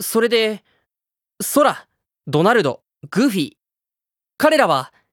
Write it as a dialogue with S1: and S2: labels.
S1: それで、ソラ、ドナルド、グーフィー。彼らは